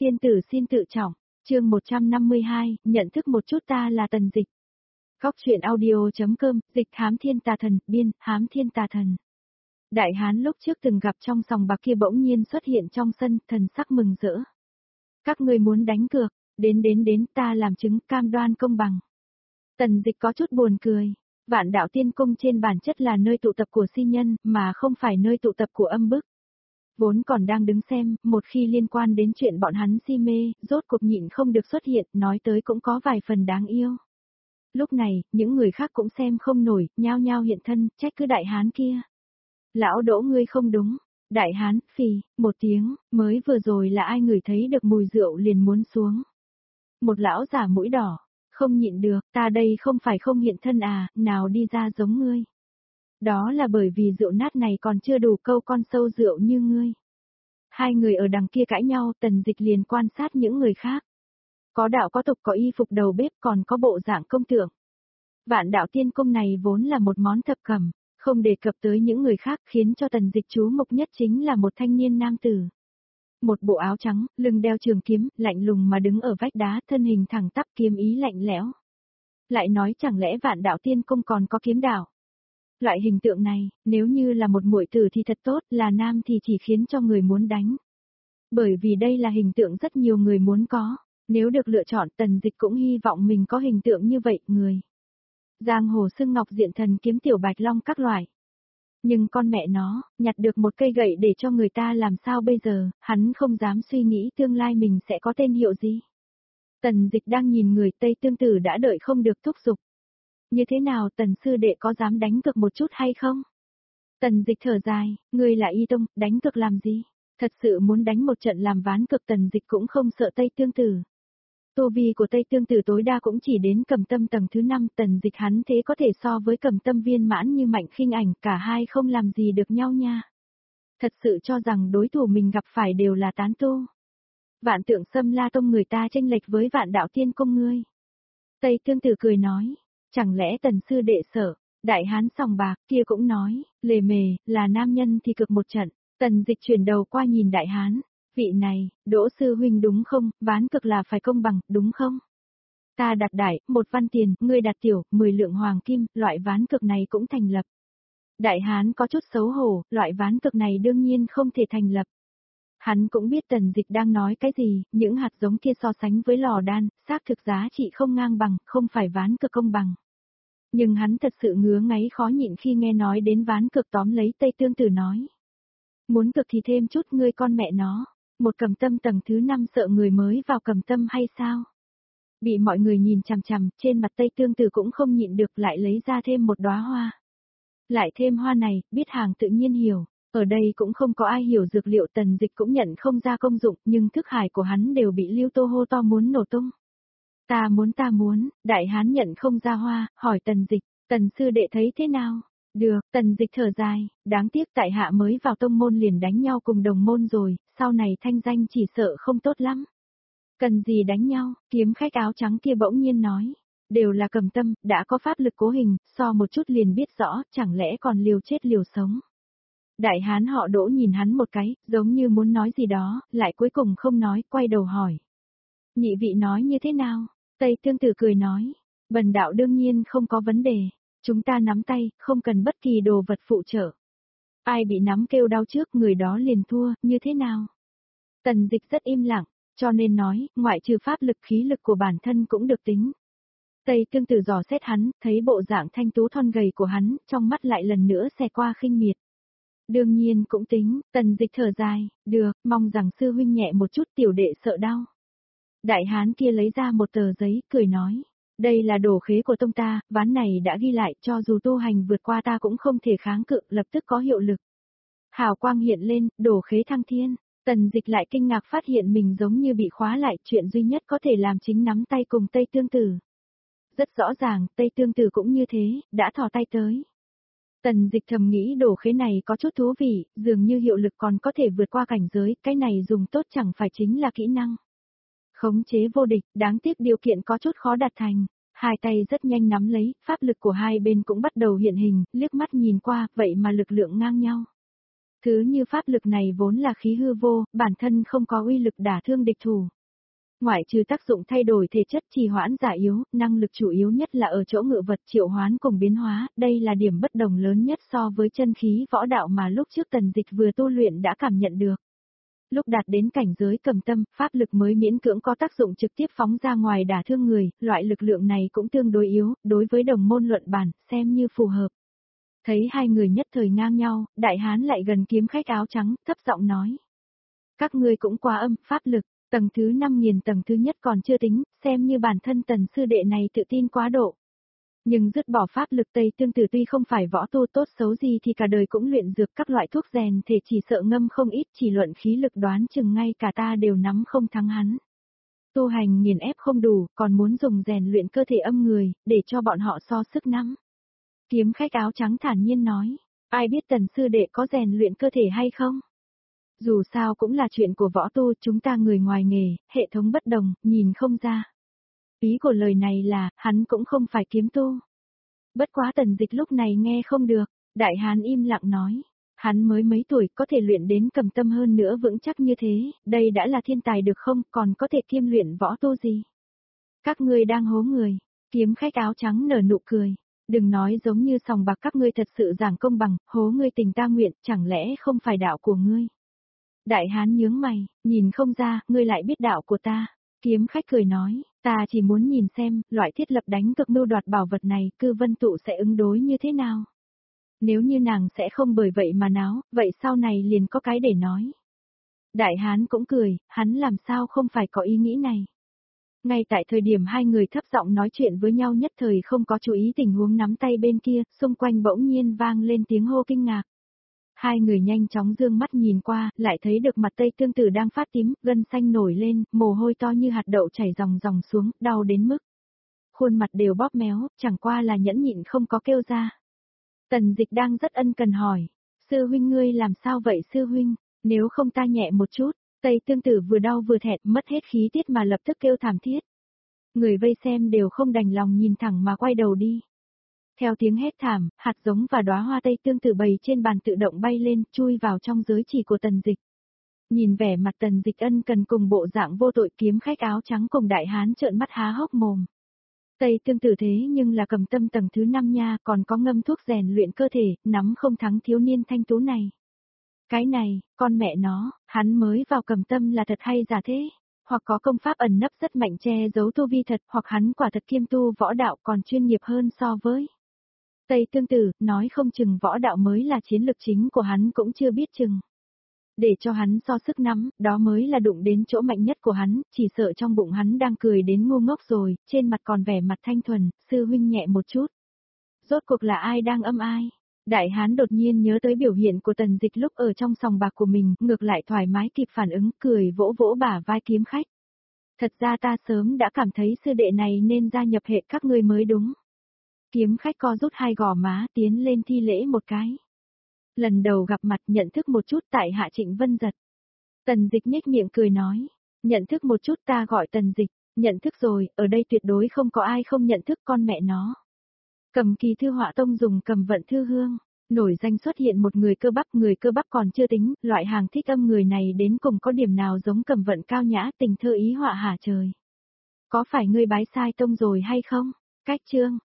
Tiên tử xin tự trọng, chương 152, nhận thức một chút ta là Tần Dịch. Góc truyện audio.com, dịch Hám Thiên Tà Thần, biên, Hám Thiên Tà Thần. Đại hán lúc trước từng gặp trong sòng bạc kia bỗng nhiên xuất hiện trong sân, thần sắc mừng rỡ. Các ngươi muốn đánh cược, đến, ta làm chứng cam đoan công bằng. Tần Dịch có chút buồn cười, Vạn Đạo Tiên Cung trên bản chất là nơi tụ tập của si nhân, mà không phải nơi tụ tập của âm bức. Vốn còn đang đứng xem, một khi liên quan đến chuyện bọn hắn si mê, rốt cuộc nhịn không được xuất hiện, nói tới cũng có vài phần đáng yêu. Lúc này, những người khác cũng xem không nổi, nhao nhao hiện thân, trách cứ đại hán kia. Lão Đỗ ngươi không đúng. Đại hán, phì, một tiếng, mới vừa rồi là ai ngửi thấy được mùi rượu liền muốn xuống. Một lão giả mũi đỏ, không nhịn được, ta đây không phải không hiện thân à, nào đi ra giống ngươi. Đó là bởi vì rượu nát này còn chưa đủ câu con sâu rượu như ngươi. Hai người ở đằng kia cãi nhau, Tần Dịch liền quan sát những người khác. Có đạo có tục, có y phục đầu bếp, còn có bộ dạng công tượng. Vạn Đạo Tiên Cung này vốn là một món thập cẩm, không đề cập tới những người khác, khiến cho Tần Dịch chú mục nhất chính là một thanh niên nam tử. Một bộ áo trắng, lưng đeo trường kiếm, lạnh lùng mà đứng ở vách đá, thân hình thẳng tắp, kiếm ý lạnh lẽo. Lại nói chẳng lẽ Vạn Đạo Tiên Cung còn có kiếm đạo? Loại hình tượng này, nếu như là một muội tử thì thật tốt, là nam thì chỉ khiến cho người muốn đánh. Bởi vì đây là hình tượng rất nhiều người muốn có, nếu được lựa chọn Tần Dịch cũng hy vọng mình có hình tượng như vậy, người. Giang hồ xưng ngọc diện thần kiếm tiểu bạch long các loại. Nhưng con mẹ nó, nhặt được một cây gậy để cho người ta làm sao bây giờ, hắn không dám suy nghĩ tương lai mình sẽ có tên hiệu gì. Tần Dịch đang nhìn người Tây Tương Tử đã đợi không được thúc giục. Như thế nào Tần sư đệ có dám đánh cược một chút hay không? Tần Dịch thở dài, ngươi là y tông, đánh cược làm gì? Thật sự muốn đánh một trận làm ván cược Tần Dịch cũng không sợ Tây Tương Tử. Tu vi của Tây Tương Tử tối đa cũng chỉ đến Cầm Tâm tầng thứ 5, Tần Dịch hắn thế có thể so với Cầm Tâm viên mãn như Mạnh Khinh Ảnh, cả hai không làm gì được nhau nha. Thật sự cho rằng đối thủ mình gặp phải đều là tán tu. Vạn Tượng Xâm La Tông người ta chênh lệch với Vạn Đạo Tiên Cung ngươi. Tây Tương Tử cười nói, chẳng lẽ Tần sư đệ sợ? Đại hán sòng bạc kia cũng nói, lề mề, là nam nhân thì cực một trận. Tần Dịch chuyển đầu qua nhìn đại hán, vị này, Đỗ sư huynh đúng không, ván cực là phải công bằng, đúng không? Ta đặt đại, 1 văn tiền, ngươi đặt tiểu, 10 lượng hoàng kim, loại ván cực này cũng thành lập. Đại hán có chút xấu hổ, loại ván cực này đương nhiên không thể thành lập. Hắn cũng biết Tần Dịch đang nói cái gì, những hạt giống kia so sánh với lò đan, xác thực giá trị không ngang bằng, không phải ván cực công bằng. Nhưng hắn thật sự ngứa ngáy khó nhịn khi nghe nói đến ván cực, tóm lấy Tây Tương Tử nói. Muốn cực thì thêm chút, ngươi con mẹ nó, một Cầm Tâm tầng thứ 5 sợ người mới vào Cầm Tâm hay sao? Bị mọi người nhìn chằm chằm, trên mặt Tây Tương Tử cũng không nhịn được, lại lấy ra thêm một đóa hoa. Lại thêm hoa này, biết hàng tự nhiên hiểu, ở đây cũng không có ai hiểu dược liệu, Tần Dịch cũng nhận không ra công dụng, nhưng thức hải của hắn đều bị Lưu Tô hô to muốn nổ tung. Ta muốn, đại hán nhận không ra hoa, hỏi Tần Dịch, Tần sư đệ thấy thế nào? Được, Tần Dịch thở dài, đáng tiếc tại hạ mới vào tông môn liền đánh nhau cùng đồng môn rồi, sau này thanh danh chỉ sợ không tốt lắm. Cần gì đánh nhau, kiếm khách áo trắng kia bỗng nhiên nói, đều là Cầm Tâm, đã có pháp lực cố hình, so một chút liền biết rõ, chẳng lẽ còn liều chết liều sống. Đại hán họ Đỗ nhìn hắn một cái, giống như muốn nói gì đó, lại cuối cùng không nói, quay đầu hỏi. Nhị vị nói như thế nào? Tây Tương Tử cười nói, bần đạo đương nhiên không có vấn đề, chúng ta nắm tay, không cần bất kỳ đồ vật phụ trợ. Ai bị nắm kêu đau trước người đó liền thua, như thế nào? Tần Dịch rất im lặng, cho nên nói, ngoại trừ pháp lực khí lực của bản thân cũng được tính. Tây Tương Tử dò xét hắn, thấy bộ dạng thanh tú thon gầy của hắn, trong mắt lại lần nữa xẹt qua khinh miệt. Đương nhiên cũng tính, Tần Dịch thở dài, được, mong rằng sư huynh nhẹ một chút, tiểu đệ sợ đau. Đại hán kia lấy ra một tờ giấy, cười nói, đây là đồ khế của tông ta, ván này đã ghi lại, cho dù tu hành vượt qua ta cũng không thể kháng cự, lập tức có hiệu lực. Hào quang hiện lên, đồ khế thăng thiên, Tần Dịch lại kinh ngạc phát hiện mình giống như bị khóa lại, chuyện duy nhất có thể làm chính nắm tay cùng Tây Tương Tử. Rất rõ ràng, Tây Tương Tử cũng như thế, đã thò tay tới. Tần Dịch thầm nghĩ đồ khế này có chút thú vị, dường như hiệu lực còn có thể vượt qua cảnh giới, cái này dùng tốt chẳng phải chính là kỹ năng. Khống chế vô địch, đáng tiếc điều kiện có chút khó đạt thành. Hai tay rất nhanh nắm lấy, pháp lực của hai bên cũng bắt đầu hiện hình, liếc mắt nhìn qua, vậy mà lực lượng ngang nhau. Thứ như pháp lực này vốn là khí hư vô, bản thân không có uy lực đả thương địch thủ. Ngoại trừ tác dụng thay đổi thể chất trì hoãn giả yếu, năng lực chủ yếu nhất là ở chỗ ngự vật triệu hoán cùng biến hóa, đây là điểm bất đồng lớn nhất so với chân khí võ đạo mà lúc trước Tần Dịch vừa tu luyện đã cảm nhận được. Lúc đạt đến cảnh giới cầm tâm, pháp lực mới miễn cưỡng có tác dụng trực tiếp phóng ra ngoài đả thương người, loại lực lượng này cũng tương đối yếu, đối với đồng môn luận bản, xem như phù hợp. Thấy hai người nhất thời ngang nhau, đại hán lại gần kiếm khách áo trắng, thấp giọng nói. Các ngươi cũng quá âm, pháp lực, tầng thứ 5.000 tầng thứ nhất còn chưa tính, xem như bản thân Tần sư đệ này tự tin quá độ. Nhưng dứt bỏ pháp lực Tây Tương Tử tuy không phải võ tu tốt xấu gì thì cả đời cũng luyện dược các loại thuốc rèn thể chỉ sợ ngâm không ít, chỉ luận khí lực đoán chừng ngay cả ta đều nắm không thắng hắn. Tu hành nghiền ép không đủ, còn muốn dùng rèn luyện cơ thể âm người, để cho bọn họ so sức nắm. Kiếm khách áo trắng thản nhiên nói, ai biết Tần sư đệ có rèn luyện cơ thể hay không? Dù sao cũng là chuyện của võ tu, chúng ta người ngoài nghề, hệ thống bất đồng, nhìn không ra. Ý của lời này là, hắn cũng không phải kiếm tu. Bất quá Tần Dịch lúc này nghe không được, đại hán im lặng nói. Hắn mới mấy tuổi có thể luyện đến cầm tâm hơn nữa vững chắc như thế, đây đã là thiên tài được không, còn có thể kiêm luyện võ tu gì? Các ngươi đang hố người, kiếm khách áo trắng nở nụ cười. Đừng nói giống như sòng bạc các ngươi thật sự giảng công bằng, hố ngươi tình ta nguyện, chẳng lẽ không phải đạo của ngươi? Đại hán nhướng mày, nhìn không ra, ngươi lại biết đạo của ta. Kiếm khách cười nói, ta chỉ muốn nhìn xem, loại thiết lập đánh cực mưu đoạt bảo vật này, Cư Vân Tụ sẽ ứng đối như thế nào. Nếu như nàng sẽ không bởi vậy mà náo, vậy sau này liền có cái để nói. Đại hán cũng cười, hắn làm sao không phải có ý nghĩ này. Ngay tại thời điểm hai người thấp giọng nói chuyện với nhau nhất thời không có chú ý tình huống nắm tay bên kia, xung quanh bỗng nhiên vang lên tiếng hô kinh ngạc. Hai người nhanh chóng dương mắt nhìn qua, lại thấy được mặt Tây Tương Tử đang phát tím, gân xanh nổi lên, mồ hôi to như hạt đậu chảy ròng ròng xuống, đau đến mức. Khuôn mặt đều bóp méo, chẳng qua là nhẫn nhịn không có kêu ra. Tần Dịch đang rất ân cần hỏi, sư huynh ngươi làm sao vậy sư huynh, nếu không ta nhẹ một chút, Tây Tương Tử vừa đau vừa thẹn, mất hết khí tiết mà lập tức kêu thảm thiết. Người vây xem đều không đành lòng nhìn thẳng mà quay đầu đi. Theo tiếng hét thảm, hạt giống và đóa hoa Tây Tương Tử bày trên bàn tự động bay lên, chui vào trong giới chỉ của Tần Dịch. Nhìn vẻ mặt Tần Dịch ân cần cùng bộ dạng vô tội, kiếm khách áo trắng cùng đại hán trợn mắt há hốc mồm. Tây Tương Tử thế nhưng là cầm tâm tầng thứ 5 nha, còn có ngâm thuốc rèn luyện cơ thể, nắm không thắng thiếu niên thanh tú này. Cái này, con mẹ nó, hắn mới vào cầm tâm là thật hay giả thế? Hoặc có công pháp ẩn nấp rất mạnh che giấu tu vi thật, hoặc hắn quả thật kiêm tu võ đạo còn chuyên nghiệp hơn so với Tây Tương Tử, nói không chừng võ đạo mới là chiến lực chính của hắn cũng chưa biết chừng. Để cho hắn so sức nắm, đó mới là đụng đến chỗ mạnh nhất của hắn, chỉ sợ trong bụng hắn đang cười đến ngu ngốc rồi, trên mặt còn vẻ mặt thanh thuần, sư huynh nhẹ một chút. Rốt cuộc là ai đang âm ai? Đại hán đột nhiên nhớ tới biểu hiện của Tần Dịch lúc ở trong sòng bạc của mình, ngược lại thoải mái kịp phản ứng, cười vỗ vỗ bả vai kiếm khách. Thật ra ta sớm đã cảm thấy sư đệ này nên gia nhập hệ các ngươi mới đúng. Kiếm khách co rút hai gò má tiến lên thi lễ một cái. Lần đầu gặp mặt nhận thức một chút tại hạ Trịnh Vân Giật. Tần Dịch nhếch miệng cười nói, nhận thức một chút ta gọi Tần Dịch, nhận thức rồi, ở đây tuyệt đối không có ai không nhận thức con mẹ nó. Cầm Kỳ Thư Họa Tông dùng Cầm Vận Thư Hương, nổi danh xuất hiện một người cơ bắp còn chưa tính, loại hàng thích âm người này đến cùng có điểm nào giống Cầm Vận cao nhã tình thơ ý họa hả trời. Có phải ngươi bái sai tông rồi hay không? Cách chương